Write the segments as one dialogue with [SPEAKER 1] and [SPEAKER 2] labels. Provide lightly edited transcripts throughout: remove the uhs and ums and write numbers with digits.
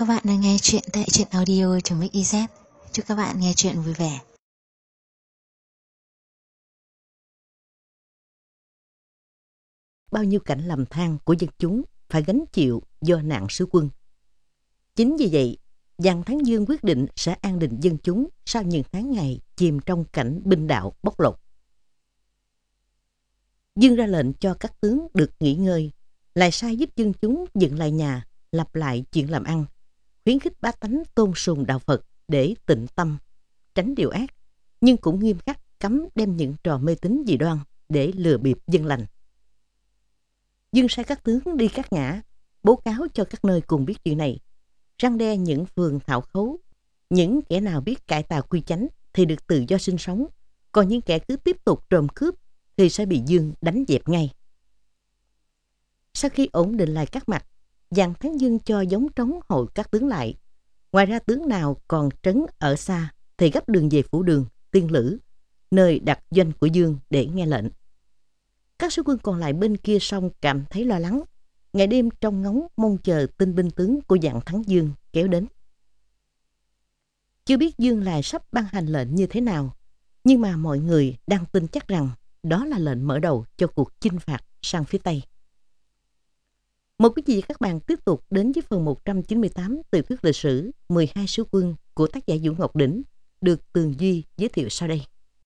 [SPEAKER 1] Các bạn đang nghe chuyện tại truyện audio.mix.iz. Chúc các bạn nghe chuyện vui vẻ.
[SPEAKER 2] Bao nhiêu cảnh lầm than của dân chúng phải gánh chịu do nạn sứ quân. Chính vì vậy, Giang Thắng Dương quyết định sẽ an định dân chúng sau những tháng ngày chìm trong cảnh binh đạo bóc lột. Dương ra lệnh cho các tướng được nghỉ ngơi, lại sai giúp dân chúng dựng lại nhà, lập lại chuyện làm ăn, khuyến khích bá tánh tôn sùng đạo Phật để tịnh tâm, tránh điều ác, nhưng cũng nghiêm khắc cấm đem những trò mê tín dị đoan để lừa bịp dân lành. Dương sai các tướng đi các ngã, bố cáo cho các nơi cùng biết chuyện này, răn đe những phường thạo khấu. Những kẻ nào biết cải tà quy chánh thì được tự do sinh sống, còn những kẻ cứ tiếp tục trộm cướp thì sẽ bị Dương đánh dẹp ngay. Sau khi ổn định lại các mặt, Giang Thắng Dương cho giống trống hội các tướng lại. Ngoài ra tướng nào còn trấn ở xa thì gấp đường về Phủ Đường, Tiên Lữ, nơi đặt doanh của Dương để nghe lệnh. Các sứ quân còn lại bên kia sông cảm thấy lo lắng, ngày đêm trông ngóng mong chờ tin binh tướng của Giang Thắng Dương kéo đến. Chưa biết Dương lại sắp ban hành lệnh như thế nào, nhưng mà mọi người đang tin chắc rằng đó là lệnh mở đầu cho cuộc chinh phạt sang phía Tây. Mời quý vị và các bạn tiếp tục đến với phần 198 tiểu thuyết lịch sử 12 sứ quân của tác giả Vũ Ngọc Đỉnh, được Tường Duy giới thiệu sau đây.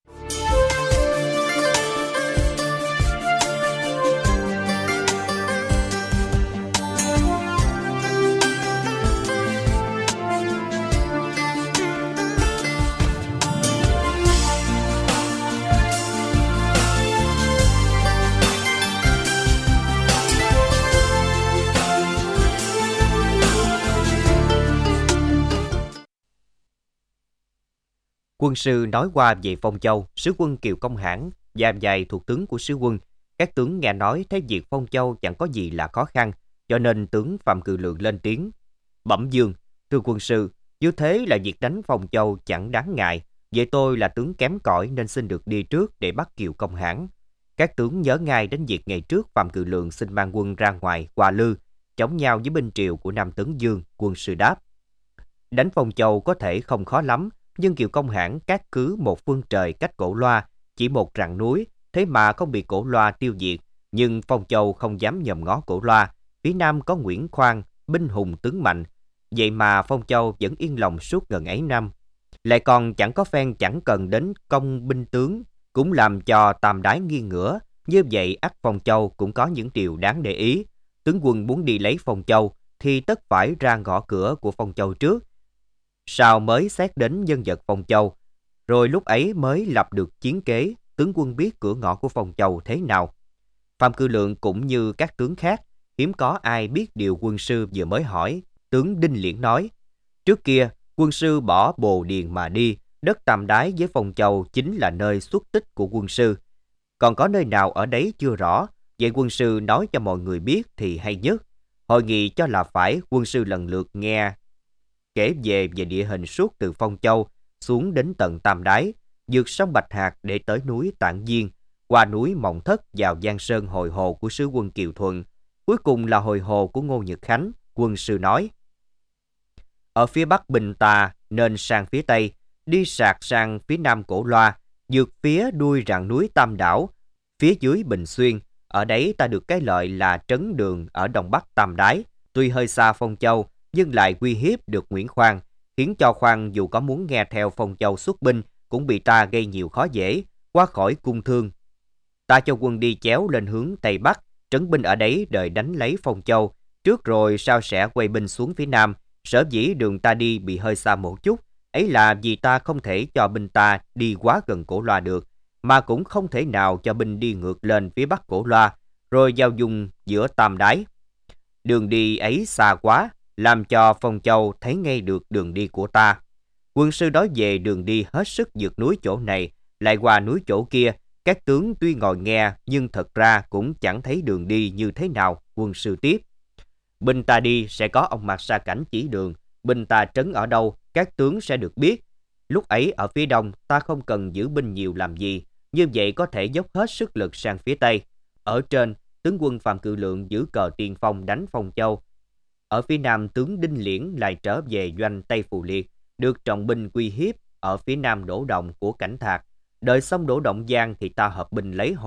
[SPEAKER 3] Quân sư nói qua về Phong Châu, sứ quân Kiều Công Hãn và vài thuộc tướng của sứ quân. Các tướng nghe nói thấy việc Phong Châu chẳng có gì là khó khăn, cho nên tướng Phạm Cừ Lượng lên tiếng. Bẩm Dương, thưa quân sư, như thế là việc đánh Phong Châu chẳng đáng ngại. Vậy tôi là tướng kém cỏi nên xin được đi trước để bắt Kiều Công Hãn. Các tướng nhớ ngay đến việc ngày trước Phạm Cừ Lượng xin mang quân ra ngoài Hoa Lư, chống nhau với binh triều của Nam tướng Dương. Quân sư đáp: đánh Phong Châu có thể không khó lắm, nhưng Kiều Công Hãn cát cứ một phương trời cách Cổ Loa, chỉ một rặng núi, thế mà không bị Cổ Loa tiêu diệt. Nhưng Phong Châu không dám nhòm ngó Cổ Loa, phía nam có Nguyễn Khoan, binh hùng tướng mạnh, vậy mà Phong Châu vẫn yên lòng suốt gần ấy năm. Lại còn chẳng có phen chẳng cần đến công binh tướng, cũng làm cho Tam Đái nghiêng ngửa. Như vậy ắt Phong Châu cũng có những điều đáng để ý. Tướng quân muốn đi lấy Phong Châu thì tất phải ra gõ cửa của Phong Châu trước, sau mới xét đến nhân vật Phong Châu, rồi lúc ấy mới lập được chiến kế, tướng quân biết cửa ngõ của Phong Châu thế nào. Phạm Cừ Lượng cũng như các tướng khác, hiếm có ai biết điều quân sư vừa mới hỏi. Tướng Đinh Liễn nói: trước kia quân sư bỏ Bồ Điền mà đi, đất Tam Đái với Phong Châu chính là nơi xuất tích của quân sư. Còn có nơi nào ở đấy chưa rõ, vậy quân sư nói cho mọi người biết thì hay nhất. Hội nghị cho là phải, quân sư lần lượt nghe kể về địa hình suốt từ Phong Châu xuống đến tận Tam Đái, vượt sông Bạch Hạc để tới núi Tản Diên, qua núi Mộng Thất vào Giang Sơn hồi hồ của sứ quân Kiều Thuận, cuối cùng là hồi hồ của Ngô Nhật Khánh. Quân sư nói: ở phía bắc binh ta nên sang phía tây, đi sạt sang phía nam Cổ Loa, vượt phía đuôi rặng núi Tam Đảo, phía dưới Bình Xuyên. Ở đấy ta được cái lợi là trấn đường ở đông bắc Tam Đái, tuy hơi xa Phong Châu nhưng lại uy hiếp được Nguyễn Khoan, khiến cho Khoan dù có muốn nghe theo Phong Châu xuất binh cũng bị ta gây nhiều khó dễ, qua khỏi cung thương. Ta cho quân đi chéo lên hướng Tây Bắc, trấn binh ở đấy đợi đánh lấy Phong Châu, trước rồi sao sẽ quay binh xuống phía Nam. Sở dĩ đường ta đi bị hơi xa một chút, ấy là vì ta không thể cho binh ta đi quá gần Cổ Loa được, mà cũng không thể nào cho binh đi ngược lên phía bắc Cổ Loa, rồi giao dung giữa Tam Đái. Đường đi ấy xa quá, làm cho Phong Châu thấy ngay được đường đi của ta. Quân sư nói về đường đi hết sức vượt núi chỗ này, lại qua núi chỗ kia. Các tướng tuy ngồi nghe, nhưng thật ra cũng chẳng thấy đường đi như thế nào. Quân sư tiếp: binh ta đi sẽ có ông Mạc Sa Cảnh chỉ đường, binh ta trấn ở đâu, các tướng sẽ được biết. Lúc ấy ở phía đông, ta không cần giữ binh nhiều làm gì, như vậy có thể dốc hết sức lực sang phía tây. Ở trên, tướng quân Phạm Cừ Lượng giữ cờ tiên phong đánh Phong Châu. Ở phía nam, tướng Đinh Liễn lại trở về doanh Tây Phù Liệt, được trọng binh quy hiếp ở phía nam Đỗ Động của Cảnh Thạc. Đợi xong Đỗ Động Giang thì ta hợp binh lấy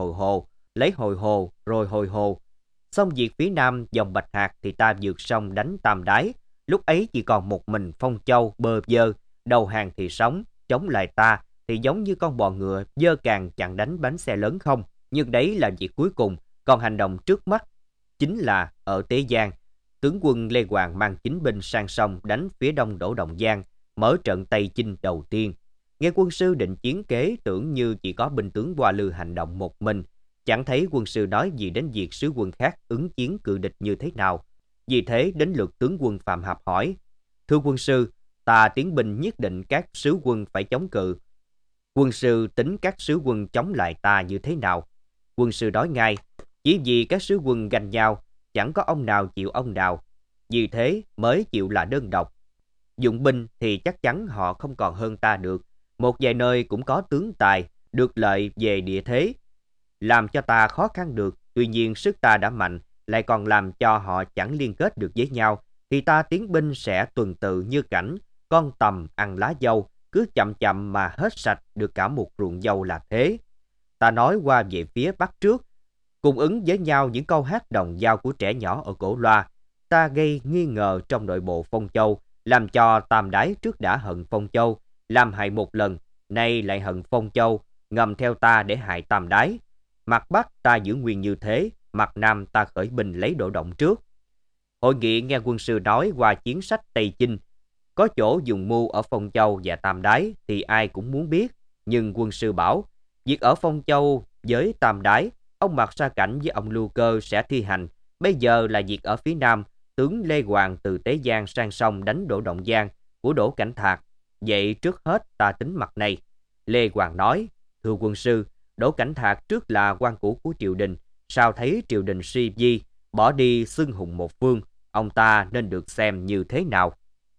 [SPEAKER 3] Hồi Hồ rồi Hồi Hồ. Xong việc phía nam dòng Bạch Hạc thì ta vượt sông đánh Tam Đái. Lúc ấy chỉ còn một mình Phong Châu bơ vơ, đầu hàng thì sống, chống lại ta thì giống như con bò ngựa dơ càng chặn đánh bánh xe lớn không. Nhưng đấy là việc cuối cùng, còn hành động trước mắt chính là ở Tế Giang. Tướng quân Lê Hoàng mang chính binh sang sông đánh phía đông Đỗ Động Giang, mở trận Tây Chinh đầu tiên. Nghe quân sư định chiến kế, tưởng như chỉ có binh tướng Hoa Lư hành động một mình, chẳng thấy quân sư nói gì đến việc sứ quân khác ứng chiến cự địch như thế nào. Vì thế đến lượt tướng quân Phạm Hạp hỏi: Thưa quân sư, ta tiến binh nhất định các sứ quân phải chống cự. Quân sư tính các sứ quân chống lại ta như thế nào? Quân sư nói ngay: Chỉ vì các sứ quân ganh nhau, chẳng có ông nào chịu ông nào, vì thế mới chịu là đơn độc. Dụng binh thì chắc chắn họ không còn hơn ta được. Một vài nơi cũng có tướng tài, được lợi về địa thế, làm cho ta khó khăn được. Tuy nhiên sức ta đã mạnh, lại còn làm cho họ chẳng liên kết được với nhau, thì ta tiến binh sẽ tuần tự như cảnh con tầm ăn lá dâu, cứ chậm chậm mà hết sạch được cả một ruộng dâu là thế. Ta nói qua về phía bắc trước, cùng ứng với nhau những câu hát đồng dao của trẻ nhỏ ở cổ loa. Ta gây nghi ngờ trong nội bộ Phong Châu, làm cho Tam Đái trước đã hận Phong Châu, làm hại một lần, nay lại hận Phong Châu, ngầm theo ta để hại Tam Đái. Mặt Bắc ta giữ nguyên như thế, mặt Nam ta khởi binh lấy Đỗ Động trước. Hội nghị nghe quân sư nói qua chiến sách Tây Chinh, có chỗ dùng mưu ở Phong Châu và Tam Đái thì ai cũng muốn biết. Nhưng quân sư bảo, việc ở Phong Châu với Tam Đái, ông Mạc Sa Cảnh với ông Lưu Cơ sẽ thi hành. Bây giờ là việc ở phía Nam, tướng Lê Hoàng từ Tế Giang sang sông đánh Đỗ Động Giang của Đỗ Cảnh Thạc. Vậy trước hết ta tính mặt này. Lê Hoàng nói: Thưa quân sư, Đỗ Cảnh Thạc trước là quan cũ của triều đình, sao thấy triều đình suy vi, bỏ đi xưng hùng một phương, ông ta nên được xem như thế nào?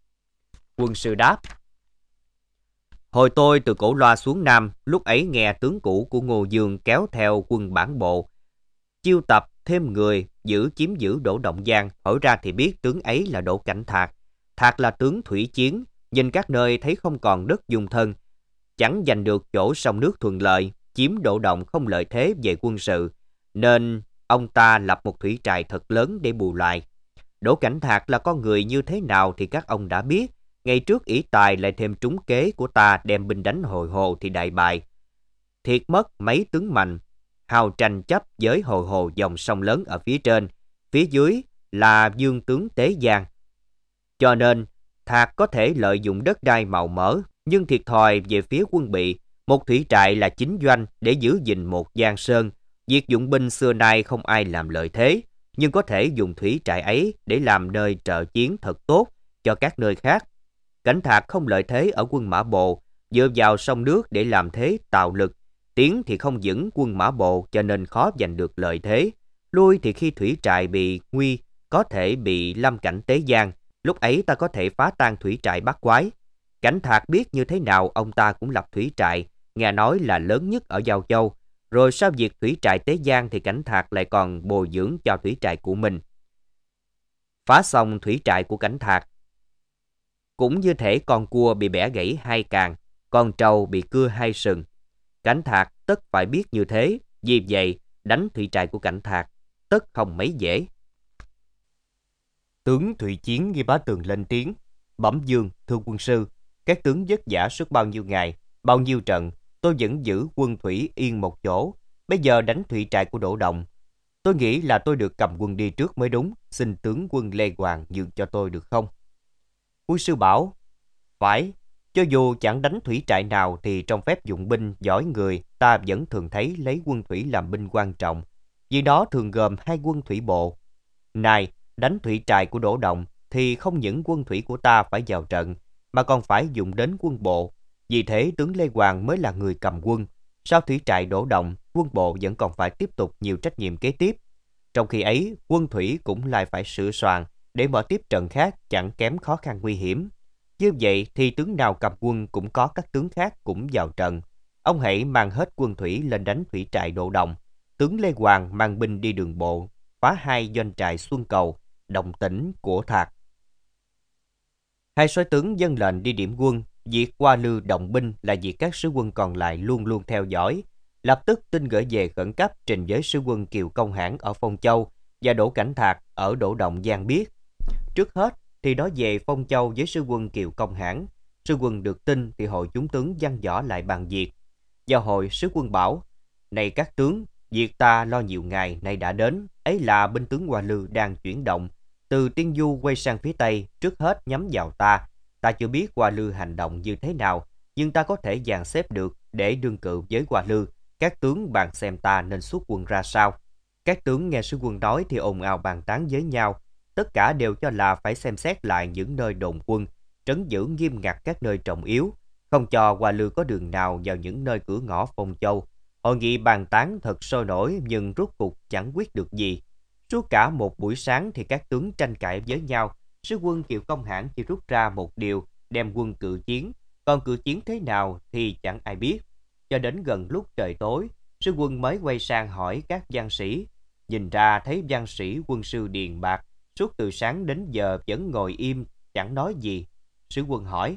[SPEAKER 3] Quân sư đáp: Hồi tôi từ Cổ Loa xuống Nam, lúc ấy nghe tướng cũ của Ngô Dương kéo theo quân bản bộ, chiêu tập thêm người chiếm giữ Đỗ Động Giang, hỏi ra thì biết tướng ấy là Đỗ Cảnh Thạc. Thạc là tướng thủy chiến, nhìn các nơi thấy không còn đất dung thân, chẳng giành được chỗ sông nước thuận lợi, chiếm Đỗ Động không lợi thế về quân sự, nên ông ta lập một thủy trại thật lớn để bù lại. Đỗ Cảnh Thạc là con người như thế nào thì các ông đã biết. Ngày trước ỷ tài lại thêm trúng kế của ta đem binh đánh Hồi Hồ thì đại bại, thiệt mất mấy tướng mạnh, hào tranh chấp với Hồi Hồ dòng sông lớn ở phía trên, phía dưới là dương tướng Tế Giang. Cho nên Thạc có thể lợi dụng đất đai màu mỡ, nhưng thiệt thòi về phía quân bị. Một thủy trại là chính doanh để giữ gìn một giang sơn. Việc dụng binh xưa nay không ai làm lợi thế, nhưng có thể dùng thủy trại ấy để làm nơi trợ chiến thật tốt cho các nơi khác. Cảnh Thạc không lợi thế ở quân mã bộ, dựa vào sông nước để làm thế tạo lực. Tiến thì không vững quân mã bộ, cho nên khó giành được lợi thế. Lui thì khi thủy trại bị nguy, có thể bị lâm cảnh Tế Giang. Lúc ấy ta có thể phá tan thủy trại Bát Quái. Cảnh Thạc biết như thế nào, ông ta cũng lập thủy trại, nghe nói là lớn nhất ở Giao Châu. Rồi sau việc thủy trại Tế Giang thì Cảnh Thạc lại còn bồi dưỡng cho thủy trại của mình. Phá xong thủy trại của Cảnh Thạc, cũng như thể con cua bị bẻ gãy hai càng, con trâu bị cưa hai sừng. Cảnh Thạc tất phải biết như thế, vì vậy đánh thủy trại của Cảnh Thạc tất không mấy dễ. Tướng Thủy Chiến Nghi Bá Tường lên tiếng: Bẩm Dương, thưa quân sư, các tướng vất vả suốt bao nhiêu ngày, bao nhiêu trận, tôi vẫn giữ quân thủy yên một chỗ. Bây giờ đánh thủy trại của Đỗ Động, tôi nghĩ là tôi được cầm quân đi trước mới đúng. Xin tướng quân Lê Hoàng nhường cho tôi được không? Quân sư bảo: Phải, cho dù chẳng đánh thủy trại nào thì trong phép dụng binh giỏi người, ta vẫn thường thấy lấy quân thủy làm binh quan trọng, vì đó thường gồm hai quân thủy bộ. Này, đánh thủy trại của Đỗ Động thì không những quân thủy của ta phải vào trận, mà còn phải dùng đến quân bộ. Vì thế tướng Lê Hoàng mới là người cầm quân. Sau thủy trại Đỗ Động, quân bộ vẫn còn phải tiếp tục nhiều trách nhiệm kế tiếp. Trong khi ấy, quân thủy cũng lại phải sửa soạn để mở tiếp trận khác, chẳng kém khó khăn nguy hiểm. Như vậy thì tướng nào cầm quân cũng có các tướng khác cũng vào trận. Ông hãy mang hết quân thủy lên đánh thủy trại Đỗ Động. Tướng Lê Hoàng mang binh đi đường bộ, phá hai doanh trại Xuân Cầu, Động Tĩnh của Thạc. Hai soái tướng dâng lệnh đi điểm quân, việc Hoa Lư động binh là việc các sứ quân còn lại luôn luôn theo dõi. Lập tức tin gửi về khẩn cấp trình với sứ quân Kiều Công Hãn ở Phong Châu và Đỗ Cảnh Thạc ở Đỗ Đồng Giang biết. Trước hết thì nói về Phong Châu với sứ quân Kiều Công Hãn. Sứ quân được tin thì hội chúng tướng văn võ lại bàn việc. Vào hồi sứ quân bảo: này các tướng, việc ta lo nhiều ngày nay đã đến, ấy là binh tướng Hoa Lư đang chuyển động từ Tiên Du quay sang phía Tây, trước hết nhắm vào ta. Ta chưa biết Hoa Lư hành động như thế nào, nhưng ta có thể dàn xếp được để đương cự với Hoa Lư. Các tướng bàn xem ta nên xuất quân ra sao. Các tướng nghe sứ quân nói thì ồn ào bàn tán với nhau. Tất cả đều cho là phải xem xét lại những nơi đồn quân, trấn giữ nghiêm ngặt các nơi trọng yếu, không cho Hoa Lư có đường nào vào những nơi cửa ngõ Phong Châu. Hội nghị bàn tán thật sôi nổi nhưng rốt cuộc chẳng quyết được gì. Suốt cả một buổi sáng thì các tướng tranh cãi với nhau. Sứ quân Kiều Công Hãn chỉ rút ra một điều, đem quân cự chiến. Còn cự chiến thế nào thì chẳng ai biết. Cho đến gần lúc trời tối, sứ quân mới quay sang hỏi các văn sĩ. Nhìn ra thấy văn sĩ quân sư Điền Bạc suốt từ sáng đến giờ vẫn ngồi im, chẳng nói gì. Sứ quân hỏi: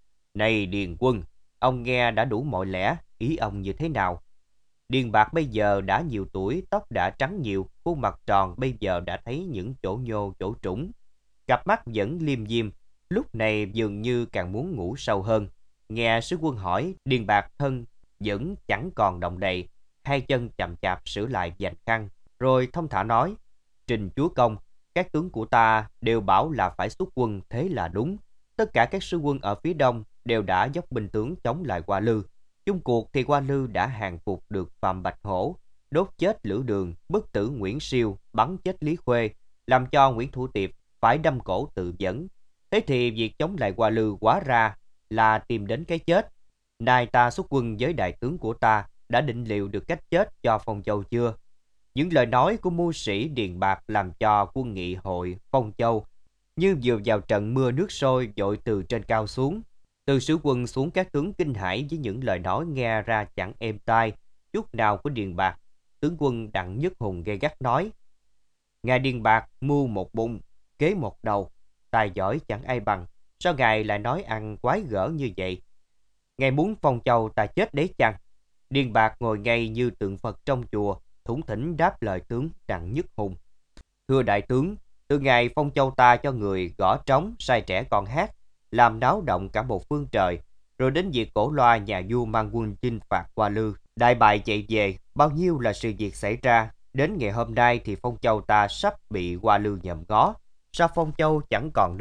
[SPEAKER 3] này Điền quân, ông nghe đã đủ mọi lẽ, ý ông như thế nào? Điền Bạc bây giờ đã nhiều tuổi, tóc đã trắng nhiều, khuôn mặt tròn bây giờ đã thấy những chỗ nhô chỗ trũng. Cặp mắt vẫn liêm diêm, lúc này dường như càng muốn ngủ sâu hơn. Nghe sứ quân hỏi, Điền Bạc thân vẫn chẳng còn động đậy, hai chân chậm chạp sửa lại vành khăn, rồi thông thả nói: trình chúa công, các tướng của ta đều bảo là phải xuất quân, thế là đúng. Tất cả các sứ quân ở phía đông đều đã dốc binh tướng chống lại Hoa Lư. Chung cuộc thì Hoa Lư đã hàng phục được Phạm Bạch Hổ, đốt chết Lữ Đường, bức tử Nguyễn Siêu, bắn chết Lý Khuê, làm cho Nguyễn Thủ Tiệp phải đâm cổ tự vẫn. Thế thì việc chống lại Hoa Lư quá ra là tìm đến cái chết. Nay ta xuất quân với đại tướng của ta đã định liệu được cách chết cho Phong Châu chưa? Những lời nói của mưu sĩ Điền Bạc làm cho quân nghị hội Phong Châu như vừa vào trận mưa nước sôi dội từ trên cao xuống. Từ sứ quân xuống các tướng kinh hãi với những lời nói nghe ra chẳng êm tai chút nào của Điền Bạc. Tướng quân Đặng Nhất Hùng gay gắt nói: ngài Điền Bạc mưu một bụng, kế một đầu, tài giỏi chẳng ai bằng, sao ngài lại nói ăn quái gở như vậy? Ngài muốn Phong Châu ta chết đấy chăng? Điền Bạc ngồi ngay như tượng Phật trong chùa, thủng thỉnh đáp lời tướng Đặng Nhất Hùng: thưa đại tướng, từ ngày Phong Châu ta cho người gõ trống, sai trẻ con hát, làm náo động cả một phương trời, rồi đến việc cổ loa nhà vua mang quân chinh phạt Hoa Lư, đại bại chạy về, bao nhiêu là sự việc xảy ra. Đến ngày hôm nay thì Phong Châu ta sắp bị Hoa Lư nhòm ngó. Sao Phong Châu chẳng còn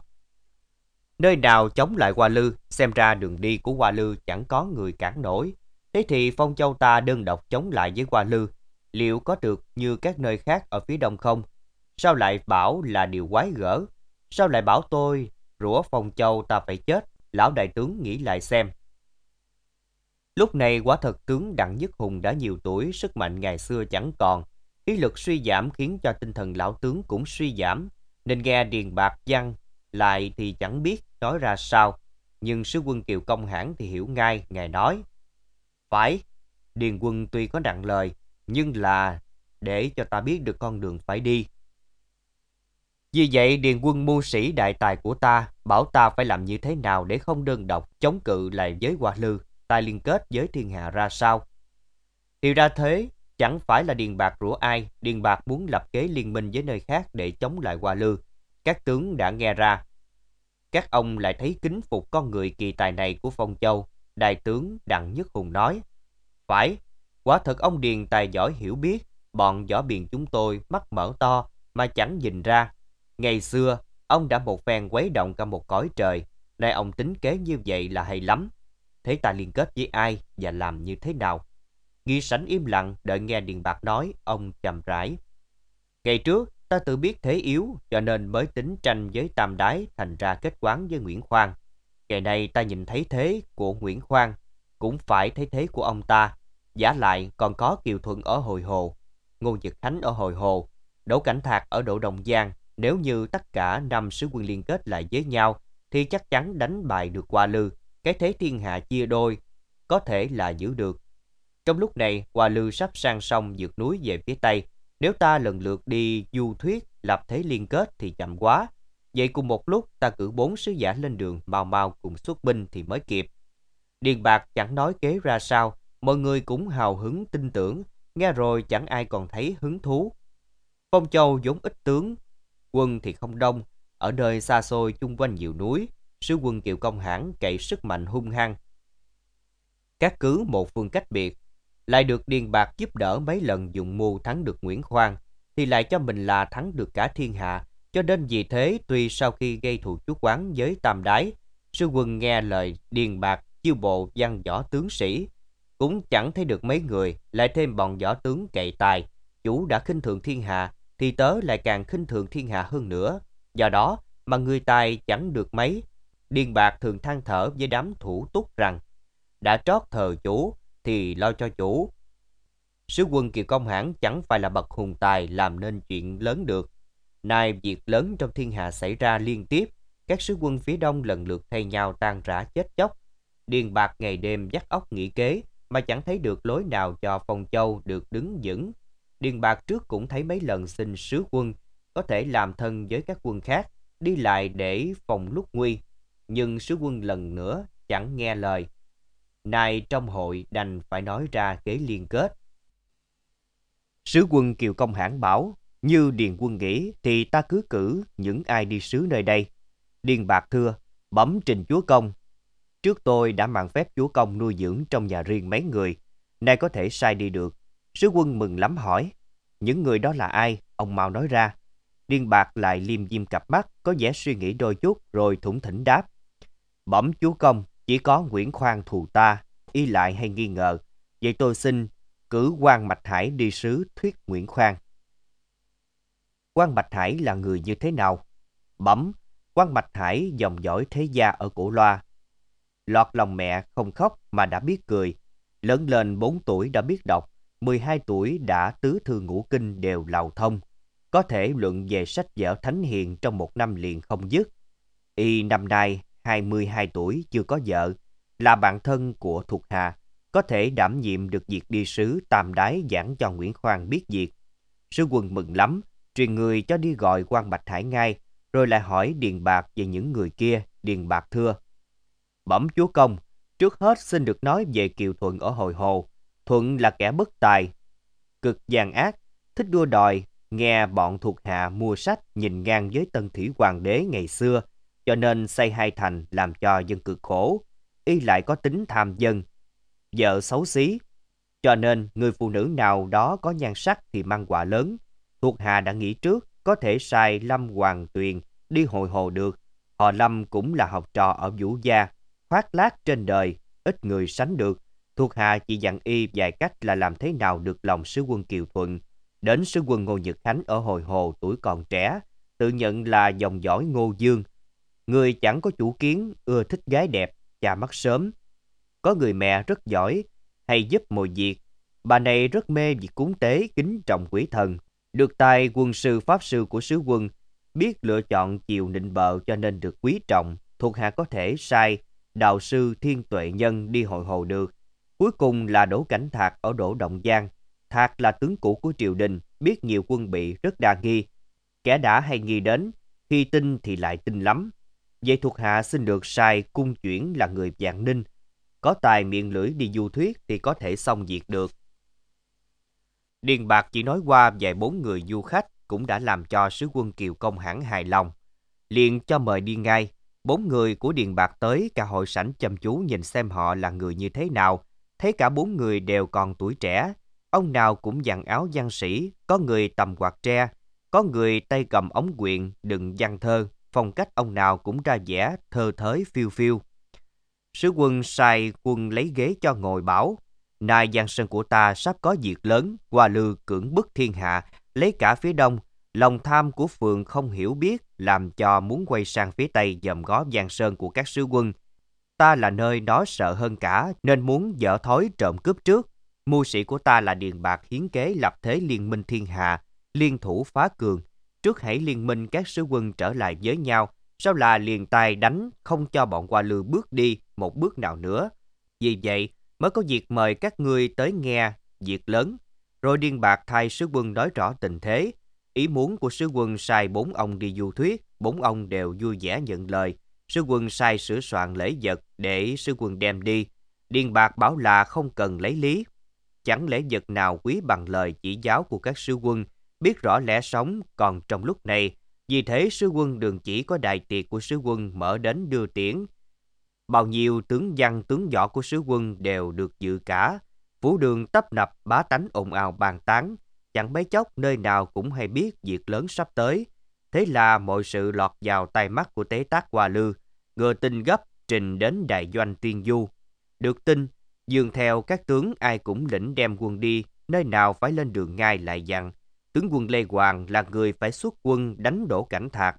[SPEAKER 3] nơi nào chống lại Hoa Lư? Xem ra đường đi của Hoa Lư chẳng có người cản nổi. Thế thì Phong Châu ta đơn độc chống lại với Hoa Lư, liệu có được như các nơi khác ở phía đông không? Sao lại bảo là điều quái gở? Sao lại bảo tôi rủa Phong Châu ta phải chết? Lão đại tướng nghĩ lại xem. Lúc này quả thật tướng Đặng Nhất Hùng đã nhiều tuổi, sức mạnh ngày xưa chẳng còn, khí lực suy giảm khiến cho tinh thần lão tướng cũng suy giảm, nên nghe Điền Bạc văn lại thì chẳng biết nói ra sao. Nhưng sứ quân Kiều Công Hãn thì hiểu ngay, ngài nói: phải, Điền quân tuy có nặng lời, nhưng là để cho ta biết được con đường phải đi. Vì vậy Điền quân mưu sĩ đại tài của ta bảo ta phải làm như thế nào để không đơn độc chống cự lại với Hoa Lư, ta liên kết với thiên hạ ra sao? Thì ra thế, chẳng phải là Điền Bạc rủa ai, Điền Bạc muốn lập kế liên minh với nơi khác để chống lại Hoa Lư. Các tướng đã nghe ra. Các ông lại thấy kính phục con người kỳ tài này của Phong Châu. Đại tướng Đặng Nhất Hùng nói: phải, quả thật ông Điền tài giỏi hiểu biết, bọn võ biền chúng tôi mắt mở to mà chẳng nhìn ra. Ngày xưa, ông đã một phen quấy động cả một cõi trời, nay ông tính kế như vậy là hay lắm. Thế ta liên kết với ai và làm như thế nào? Nghi Sảnh im lặng đợi nghe Điền Bạc nói, ông chậm rãi: ngày trước ta tự biết thế yếu, cho nên mới tính tranh với Tam Đái, thành ra kết quán với Nguyễn Khoan. Ngày nay ta nhìn thấy thế của Nguyễn Khoan, cũng phải thấy thế của ông ta. Giả lại còn có Kiều Thuận ở Hồi Hồ, Ngô Nhật Khánh ở Hồi Hồ, Đỗ Cảnh Thạc ở Đỗ Đồng Giang. Nếu như tất cả 5 sứ quân liên kết lại với nhau thì chắc chắn đánh bại được Hoa Lư. Cái thế thiên hạ chia đôi có thể là giữ được. Trong lúc này Hoa Lư sắp sang sông vượt núi về phía Tây. Nếu ta lần lượt đi du thuyết lập thế liên kết thì chậm quá. Vậy cùng một lúc ta cử 4 sứ giả lên đường mau mau cùng xuất binh thì mới kịp. Điền Bạc chẳng nói kế ra sao, mọi người cũng hào hứng tin tưởng, nghe rồi chẳng ai còn thấy hứng thú. Phong Châu vốn ít tướng, quân thì không đông, ở nơi xa xôi chung quanh nhiều núi, sứ quân Kiều Công Hãn cậy sức mạnh hung hăng. Các cứ một phương cách biệt, lại được Điền Bạc giúp đỡ mấy lần dùng mưu thắng được Nguyễn Khoan, thì lại cho mình là thắng được cả thiên hạ, cho nên vì thế tuy sau khi gây thù chuốc oán với Tam Đái, sứ quân nghe lời Điền Bạc chiêu bộ văn võ tướng sĩ, cũng chẳng thấy được mấy người, lại thêm bọn võ tướng cậy tài, chủ đã khinh thường thiên hạ, thì tớ lại càng khinh thường thiên hạ hơn nữa. Do đó mà người tài chẳng được mấy. Điền Bạc thường than thở với đám thủ túc rằng, đã trót thờ chủ thì lo cho chủ. Sứ quân Kiều Công Hãn chẳng phải là bậc hùng tài làm nên chuyện lớn được. Nay việc lớn trong thiên hạ xảy ra liên tiếp, các sứ quân phía đông lần lượt thay nhau tan rã chết chóc. Điền Bạc ngày đêm vắt óc nghĩ kế, mà chẳng thấy được lối nào cho Phong Châu được đứng vững. Điền Bạc trước cũng thấy mấy lần xin sứ quân có thể làm thân với các quân khác, đi lại để phòng lúc nguy, nhưng sứ quân lần nữa chẳng nghe lời. Nay trong hội đành phải nói ra kế liên kết. Sứ quân Kiều Công Hãn bảo, như Điền quân nghĩ thì ta cứ cử những ai đi sứ nơi đây. Điền Bạc thưa, bẩm trình chúa công, trước tôi đã mạn phép chúa công nuôi dưỡng trong nhà riêng mấy người, nay có thể sai đi được. Sứ quân mừng lắm hỏi, những người đó là ai, ông mau nói ra. Điền Bạc lại liêm diêm cặp mắt, có vẻ suy nghĩ đôi chút rồi thủng thỉnh đáp, bẩm chúa công, chỉ có Nguyễn Khoan thù ta, y lại hay nghi ngờ, vậy tôi xin cử quan Bạch Hải đi sứ thuyết Nguyễn Khoan. Quan Bạch Hải là người như thế nào? Bẩm, quan Bạch Hải dòng dõi thế gia ở Cổ Loa. Lọt lòng mẹ không khóc mà đã biết cười, lớn lên 4 tuổi đã biết đọc, 12 tuổi đã tứ thư ngũ kinh đều lào thông, có thể luận về sách vở thánh hiền trong 1 năm liền không dứt. Y năm nay 22 tuổi chưa có vợ, là bạn thân của thuộc hạ, có thể đảm nhiệm được việc đi sứ Tam Đái giảng cho Nguyễn Khoan biết việc. Sứ quân mừng lắm, truyền người cho đi gọi quan Bạch Hải ngay, rồi lại hỏi Điền Bạc về những người kia. Điền Bạc thưa, bẩm chúa công, trước hết xin được nói về Kiều Thuận ở Hồi Hồ. Thuận là kẻ bất tài, cực gian ác, thích đua đòi, nghe bọn thuộc hạ mua sách nhìn ngang với Tân Thủy Hoàng đế ngày xưa, cho nên xây 2 thành làm cho dân cực khổ. Y lại có tính tham dân, vợ xấu xí, cho nên người phụ nữ nào đó có nhan sắc thì mang họa lớn. Thuộc hạ đã nghĩ trước, có thể sai Lâm Hoàng Tuyền đi Hồi Hồ được. Họ Lâm cũng là học trò ở Vũ Gia, khoác lác trên đời, ít người sánh được. Thuộc hạ chỉ dặn y vài cách là làm thế nào được lòng sứ quân Kiều Thuận. Đến sứ quân Ngô Nhật Khánh ở Hồi Hồ tuổi còn trẻ, tự nhận là dòng dõi Ngô Dương. Người chẳng có chủ kiến, ưa thích gái đẹp, cha mắt sớm. Có người mẹ rất giỏi, hay giúp mọi việc. Bà này rất mê việc cúng tế, kính trọng quỷ thần. Được tài quân sư pháp sư của sứ quân, biết lựa chọn chiều nịnh bợ cho nên được quý trọng. Thuộc hạ có thể sai đạo sư Thiên Tuệ Nhân đi Hội Hồ được. Cuối cùng là Đỗ Cảnh Thạc ở Đỗ Động Giang. Thạc là tướng cũ của triều đình, biết nhiều quân bị, rất đa nghi. Kẻ đã hay nghi đến, khi tin thì lại tin lắm. Vậy thuộc hạ xin được sai Cung Chuyển là người Vạn Ninh, có tài miệng lưỡi đi du thuyết thì có thể xong việc được. Điền Bạc chỉ nói qua vài 4 người du khách cũng đã làm cho sứ quân Kiều Công Hãn hài lòng, liền cho mời đi ngay. 4 người của Điền Bạc tới, cả hội sảnh chăm chú nhìn xem họ là người như thế nào. Thấy cả 4 người đều còn tuổi trẻ, ông nào cũng dằn áo văn sĩ, có người tầm quạt tre, có người tay cầm ống quyện đựng văn thơ, phong cách ông nào cũng ra vẻ thơ thới phiêu phiêu. Sứ quân sai quân lấy ghế cho ngồi bảo, nay giang sơn của ta sắp có việc lớn, Hoa Lư cưỡng bức thiên hạ, lấy cả phía đông. Lòng tham của phường không hiểu biết, làm cho muốn quay sang phía tây dòm ngó giang sơn của các sứ quân. Ta là nơi nó sợ hơn cả, nên muốn dở thói trộm cướp trước. Mưu sĩ của ta là Điền Bạc hiến kế lập thế liên minh thiên hạ, liên thủ phá cường. Trước hãy liên minh các sứ quân trở lại với nhau, sau là liền tay đánh, không cho bọn Hoa Lư bước đi một bước nào nữa. Vì vậy mới có việc mời các ngươi tới nghe việc lớn. Rồi Điền Bạc thay sứ quân nói rõ tình thế. Ý muốn của sứ quân sai 4 ông đi du thuyết, 4 ông đều vui vẻ nhận lời. Sứ quân sai sửa soạn lễ vật để sứ quân đem đi. Điền Bạc bảo là không cần lấy lý. Chẳng lễ vật nào quý bằng lời chỉ giáo của các sứ quân, biết rõ lẽ sống còn trong lúc này. Vì thế sứ quân Đường Chỉ có đại tiệc của sứ quân mở đến đưa tiễn. Bao nhiêu tướng văn tướng võ của sứ quân đều được dự cả. Phủ đường tấp nập, bá tánh ồn ào bàn tán. Chẳng mấy chốc nơi nào cũng hay biết việc lớn sắp tới. Thế là mọi sự lọt vào tai mắt của Tế Tác Hoa Lư. Ngựa tin gấp trình đến đại doanh Tiên Du. Được tin, dường theo các tướng ai cũng lĩnh đem quân đi, nơi nào phải lên đường ngay lại dặn. Tướng quân Lê Hoàng là người phải xuất quân đánh Đỗ Cảnh Thạc.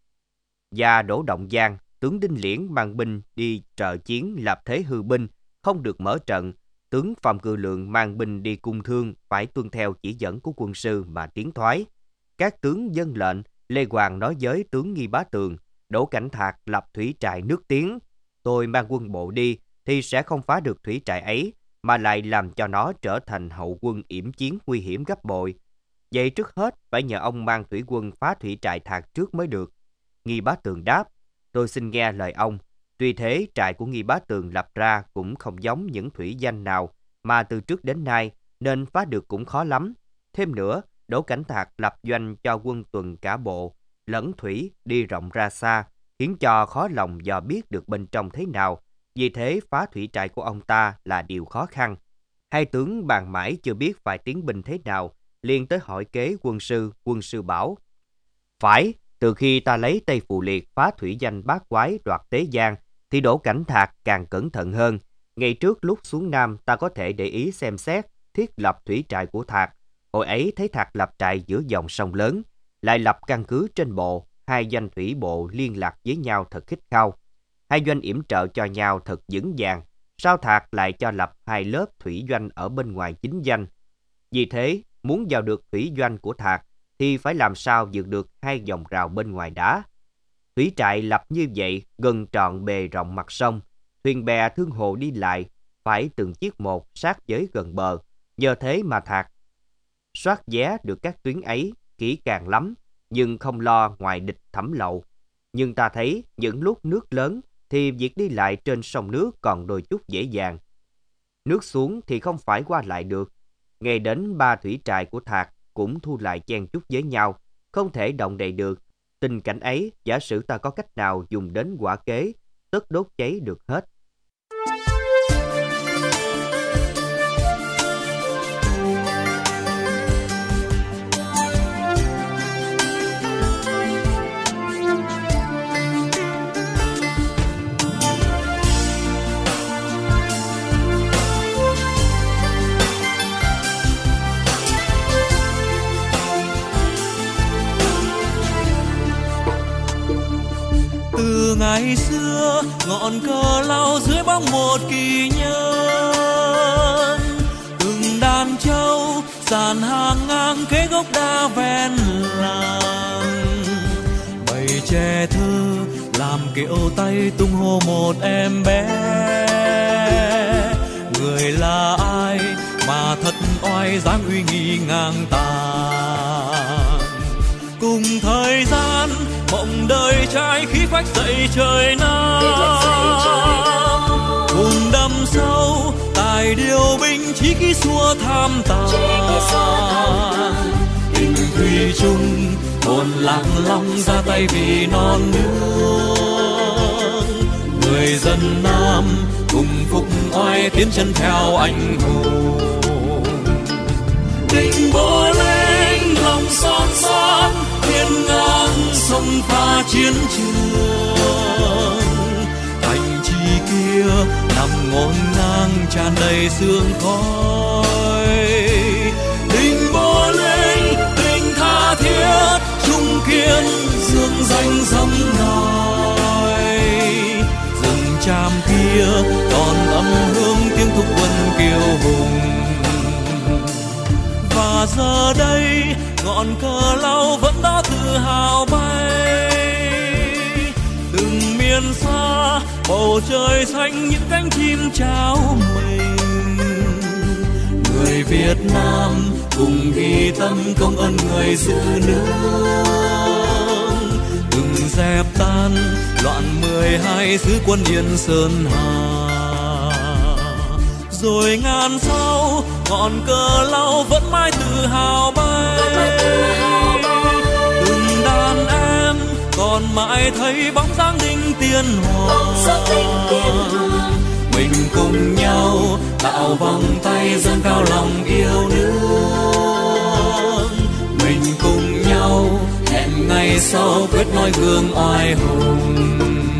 [SPEAKER 3] Và Đỗ Động Giang, tướng Đinh Liễn mang binh đi trợ chiến lập thế hư binh, không được mở trận. Tướng Phạm Cự Lượng mang binh đi cung thương, phải tuân theo chỉ dẫn của quân sư mà tiến thoái. Các tướng dân lệnh, Lê Hoàng nói với tướng Nghi Bá Tường, Đỗ Cảnh Thạc lập thủy trại nước Tiến. Tôi mang quân bộ đi thì sẽ không phá được thủy trại ấy, mà lại làm cho nó trở thành hậu quân yểm chiến nguy hiểm gấp bội. Vậy trước hết phải nhờ ông mang thủy quân phá thủy trại Thạc trước mới được. Nghi Bá Tường đáp, tôi xin nghe lời ông. Tuy thế, trại của Nghi Bá Tường lập ra cũng không giống những thủy danh nào mà từ trước đến nay, nên phá được cũng khó lắm. Thêm nữa, Đỗ Cảnh Thạc lập doanh cho quân tuần cả bộ, lẫn thủy đi rộng ra xa, khiến cho khó lòng dò biết được bên trong thế nào. Vì thế, phá thủy trại của ông ta là điều khó khăn. Hai tướng bàn mãi chưa biết phải tiến binh thế nào, liền tới hỏi kế quân sư bảo, phải, từ khi ta lấy Tây Phù Liệt phá thủy danh bát quái đoạt Tế Giang, thì Đỗ Cảnh Thạc càng cẩn thận hơn. Ngày trước lúc xuống Nam, ta có thể để ý xem xét thiết lập thủy trại của Thạc. Hồi ấy thấy Thạc lập trại giữa dòng sông lớn, lại lập căn cứ trên bộ, hai doanh thủy bộ liên lạc với nhau thật khích khao. Hai doanh yểm trợ cho nhau thật vững vàng. Sao Thạc lại cho lập hai lớp thủy doanh ở bên ngoài chính danh? Vì thế, muốn vào được thủy doanh của Thạc, thì phải làm sao vượt được hai vòng rào bên ngoài đá. Thủy trại lập như vậy gần trọn bề rộng mặt sông, thuyền bè thương hồ đi lại, phải từng chiếc một sát với gần bờ. Nhờ thế mà Thạc soát vé được các tuyến ấy kỹ càng lắm, nhưng không lo ngoài địch thẩm lậu. Nhưng ta thấy những lúc nước lớn thì việc đi lại trên sông nước còn đôi chút dễ dàng. Nước xuống thì không phải qua lại được. Ngay đến ba thủy trại của Thạc cũng thu lại chen chúc với nhau, không thể động đậy được. Tình cảnh ấy, giả sử ta có cách nào dùng đến quả kế, tất đốt cháy được hết.
[SPEAKER 4] Từ ngày xưa ngọn cờ lao dưới bóng một kỳ nhân, từng đàn trâu dàn hàng ngang kế gốc đa ven làng, bầy trẻ thơ làm kiệu tay tung hô một em bé. Người là ai mà thật oai dáng uy nghi ngang tàn, cùng thời gian mộng đời trai khí phách dậy trời Nam, cùng đâm sâu tài điều binh chí khí xua tham tàn. Tình thủy chung hồn lạc long ra tay vì non nước, người dân Nam cùng phục oai tiến chân theo anh hùng. Định bộ lên lòng son son hiên ngang sông pha chiến trường, thành trì kia nằm ngổn ngang tràn đầy sương khói. Định bộ lên tình tha thiết trung kiên dương danh dòng nòi, rừng tràm kia còn âm hương tiếng thúc quân kiêu hùng. Và giờ đây ngọn cờ lao vẫn đó tự hào bay, từng miền xa bầu trời xanh những cánh chim chào mình. Người Việt Nam cùng ghi tâm công ơn người giữ nước, đừng dẹp tan loạn 12 sứ quân Yên Sơn Hà. Rồi ngàn sau ngọn cờ lau vẫn mãi tự hào bay, từng đàn em còn mãi thấy bóng dáng Đinh Tiên Hoàng. Mình cùng nhau tạo vòng tay dâng cao lòng yêu nước, mình cùng nhau hẹn ngày sau quyết noi gương oai hùng.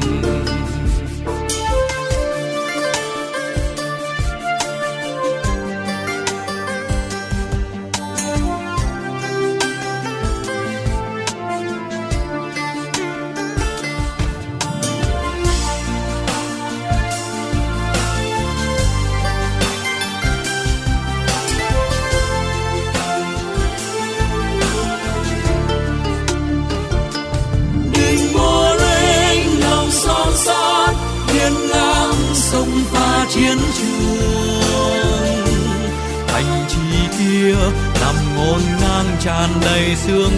[SPEAKER 4] Sông pha chiến trường, thành trì kia nằm ngổn ngang tràn đầy sương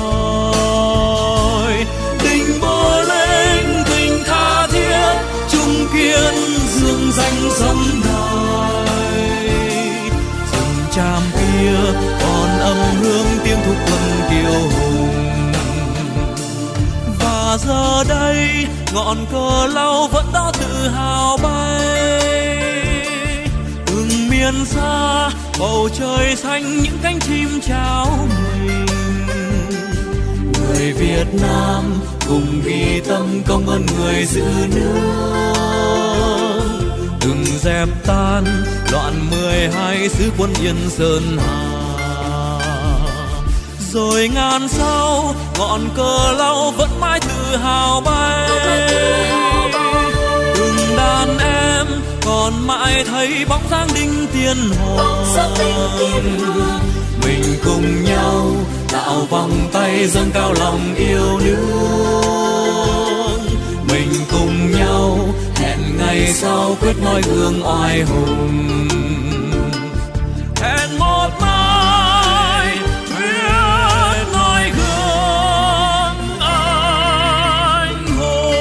[SPEAKER 4] khói. Đình bơ lên tình tha thiết, chung kiên dương danh sông đài. Rừng tràm kia còn âm hương tiếng thúc quân kiêu hùng. Và giờ đây ngọn cờ lau vẫn đó tự hào bay, từng miền xa bầu trời xanh những cánh chim chào mình. Người Việt Nam cùng ghi tâm công ơn người giữ nước, đừng dẹp tan loạn 12 sứ quân Yên Sơn Hà. Rồi ngàn sau ngọn cờ lau vẫn mãi tự hào bay, từng đàn em còn mãi thấy bóng dáng Đinh Tiên Hoàng. Mình cùng nhau tạo vòng tay dâng cao lòng yêu nước, mình cùng nhau hẹn ngày sau quyết noi gương oai hùng. Hẹn một mai quyết noi gương anh hùng.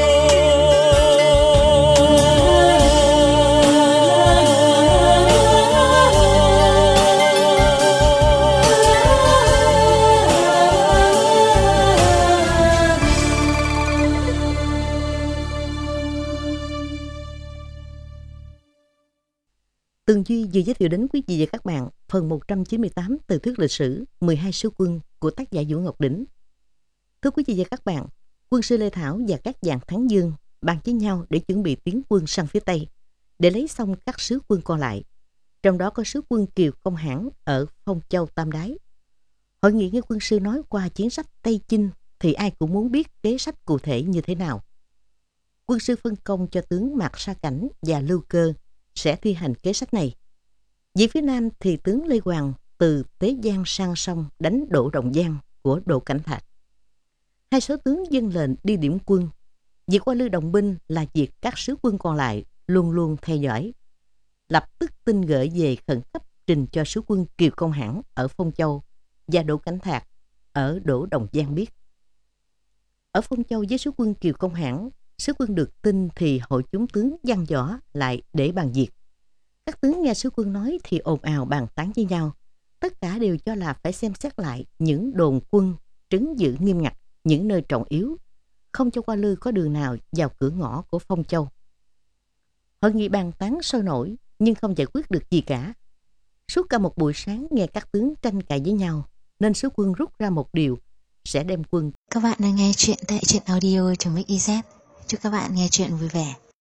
[SPEAKER 2] Tường Duy vừa giới thiệu đến quý vị và các bạn phần 198 từ thuyết lịch sử 12 sứ quân của tác giả Vũ Ngọc Đỉnh. Thưa quý vị và các bạn, quân sư Lê Thảo và các dàn Thắng Dương bàn với nhau để chuẩn bị tiến quân sang phía Tây để lấy xong các sứ quân còn lại, trong đó có sứ quân Kiều Công Hãn ở Phong Châu Tam Đái. Hội nghị nghe quân sư nói qua chiến sách Tây Chinh thì ai cũng muốn biết kế sách cụ thể như thế nào. Quân sư phân công cho tướng Mạc Sa Cảnh và Lưu Cơ sẽ thi hành kế sách này. Về phía Nam thì tướng Lê Hoàng từ Tế Giang sang sông đánh Đỗ Đồng Giang của Đỗ Cảnh Thạc. Hai số tướng dâng lệnh đi điểm quân. Việc qua Lưu Đồng binh là việc các sứ quân còn lại luôn luôn theo dõi. Lập tức tin gửi về khẩn cấp trình cho sứ quân Kiều Công Hãn ở Phong Châu và Đỗ Cảnh Thạc ở Đỗ Đồng Giang biết. Ở Phong Châu với sứ quân Kiều Công Hãn, sứ quân được tin thì hội chúng tướng văn võ lại để bàn việc. Các tướng nghe sứ quân nói thì ồn ào bàn tán với nhau. Tất cả đều cho là phải xem xét lại những đồn quân, trấn giữ nghiêm ngặt những nơi trọng yếu, không cho qua lư có đường nào vào cửa ngõ của Phong Châu. Hội nghị bàn tán sôi nổi nhưng không giải quyết được gì cả. Suốt cả một buổi sáng nghe các tướng tranh cãi với nhau, nên sứ quân rút ra một điều sẽ đem quân.
[SPEAKER 1] Các bạn đang nghe chuyện tại truyện audio.mix.iz. Chúc các bạn nghe chuyện vui vẻ.